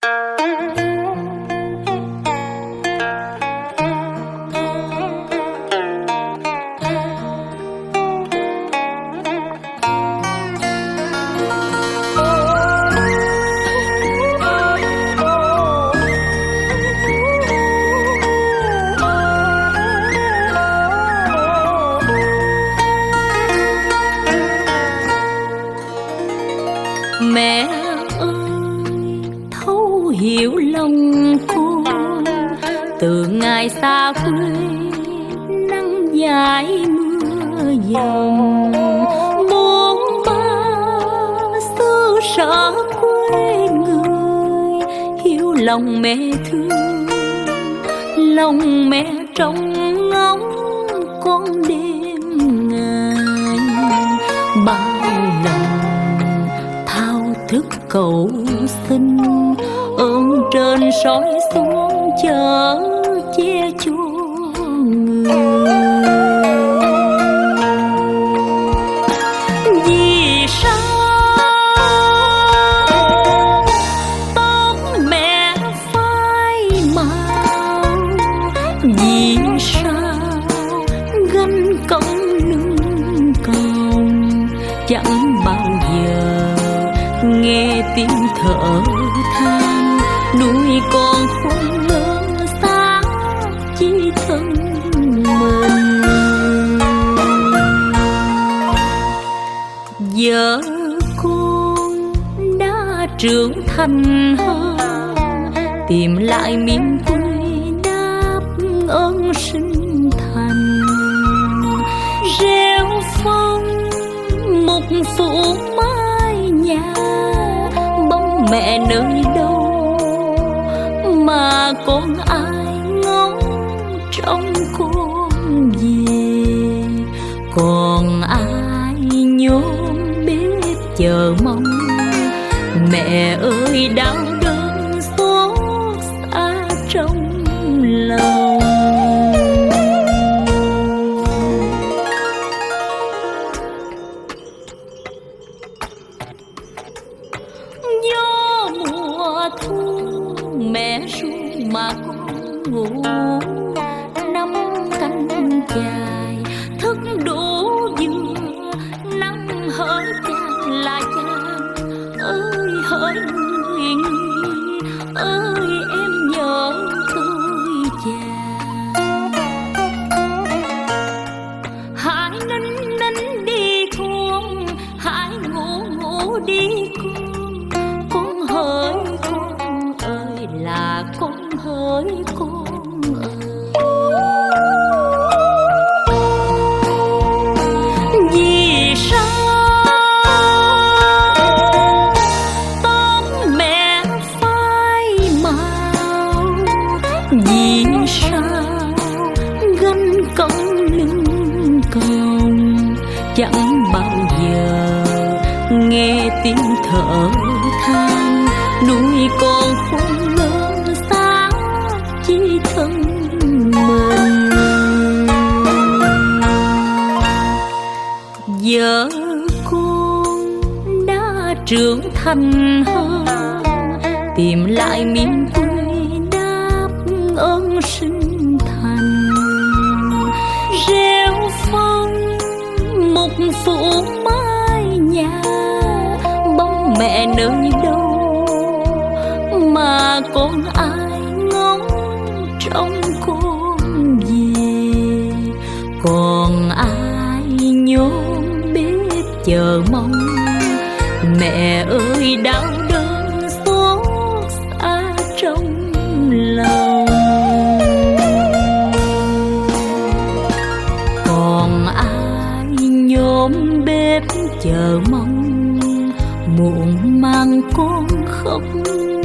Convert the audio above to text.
Mẹ ơi, thấu hiểu lòng con, từ ngày xa quê nắng dài mưa dầm, bốn ba xứ sở quê người, hiểu lòng mẹ thương, lòng mẹ trông ngóng con đêm ngày. Bao lần thức cầu xin ơn trên soi xuống chở che cho người. Vì sao tóc mẹ phai màu, vì sao gánh công lưng còng, chẳng bao giờ nghe tiếng thở than nuôi con khôn lớn xa chỉ thân mình. Giờ con đã trưởng thành hơn, tìm lại miền quê đáp ơn sinh thành, rêu phong mục phủ mái nhà. Bóng mẹ nơi đâu mà con ai ngóng trông con về, còn ai nhôm bếp chờ mong. Mẹ ơi đau đớn xót xa trong lòng. Gió mùa thu mẹ ru mà con ngủ, năm canh dài thức đủ vừa, năm hỡi cha là cha ơi hỡi người nghi ơi em nhớ tôi già. Hãy nín nín đi con, hãy ngủ ngủ đi con hỡi con ơi là con hỡi con ơi. Vì sao tóc mẹ phai màu, vì sao gánh công lưng còng, chẳng bao giờ nghe tiếng thở than nuôi con khôn lớn xa chỉ thân mình. Giờ con đã trưởng thành hơn, tìm lại miền quê đáp ơn sinh thành, rêu phong mục phủ mái nhà. Bóng mẹ nơi đâu mà con ai ngóng trông con về, còn ai nhôm bếp chờ mong. Mẹ ơi đau đớn xót xa trong lòng, còn ai nhôm bếp chờ mong muộn mang con khóc